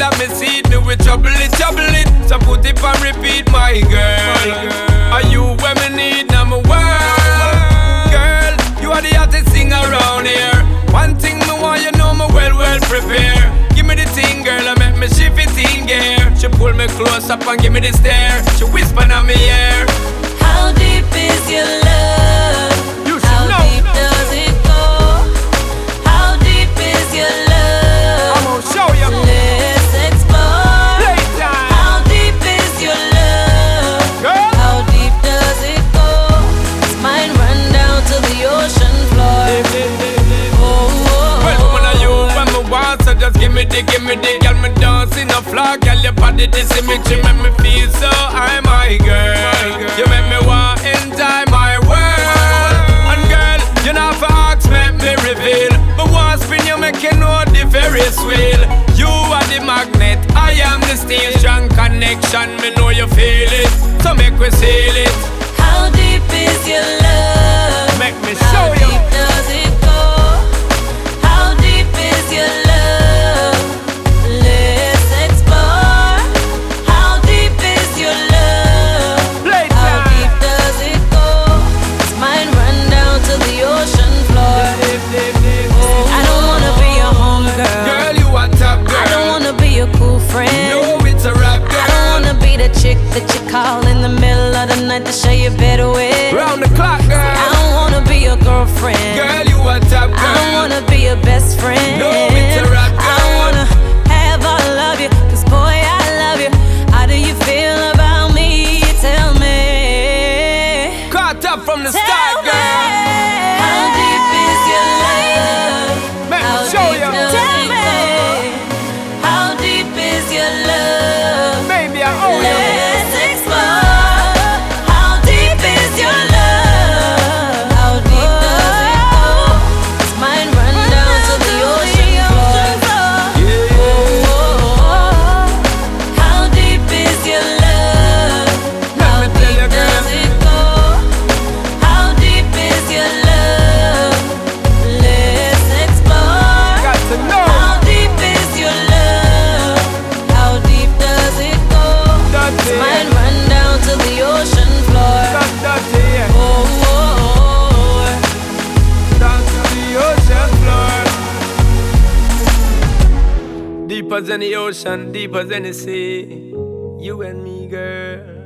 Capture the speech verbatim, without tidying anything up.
that me see it, me with trouble it, trouble it. So put it on repeat, my girl. Are you where me need number one? Girl, you are the hottest thing around here. One thing me want you know me well, well prepare. Give me the thing, girl, I make me shift it in gear. She pull me close up and give me the stare. She whisper in my ear. How deep is your love? You should How know. deep does it go? How deep is your love? I'm gonna show you. Let's explore. Playtime. How deep is your love? Girl. How deep does it go? Does mine run down to the ocean floor? Oh, oh, well, woman, are you when me want? So just give me the, give me the. Girl, me dancing a flock. Girl, your body this image, you make me feel so high, my girl. You make me want enjoy my world. And girl, you know for ask, make me reveal. But once spin you make you know the Ferris wheel. You are the magnet, I am the steel. Strong connection, me know you feel it. So make we seal it. how deep is your love? Make me How show you. deep does it go? How deep is your love? Let's explore. How deep is your love? How Playtime. deep does it go? Does mine run down to the ocean floor? I don't wanna be a homegirl. Girl, you a top girl. I don't wanna be a cool friend. No, it's a rap girl. I don't wanna be the chick that you call in the middle of the night to show you better with. Round the clock, I girl. don't wanna be your girlfriend. Girl, you a top girl. I don't wanna be your best friend. No, it's a rap I girl. don't wanna have all of you, cause boy, I love you. How do you feel about me? Tell me. Caught up from the Tell start, me. girl. How deep is your love? Make me How show deep you. does Tell it go? How deep is your love? Baby, I owe you. Let's explore. How deep is your love? How deep does it go? Does mine run down to the ocean floor? Yeah. Oh, how deep is your love? Let How me tell you, deep girl. does it go? How deep is your love? Let's explore. Got to know. How deep is your love? How deep does it go? Dirty. Mine run down to the ocean floor. Got dirty, yeah. Oh, oh, Down to the ocean floor. Deeper than the ocean, deeper than the sea. You and me, girl.